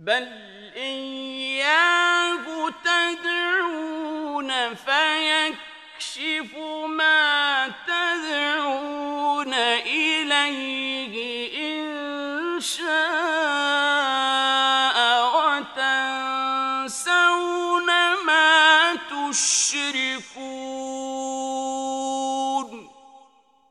بل إياه تدعون فيكشف ما تدعون إليه إن شاء وتنسون ما تشركون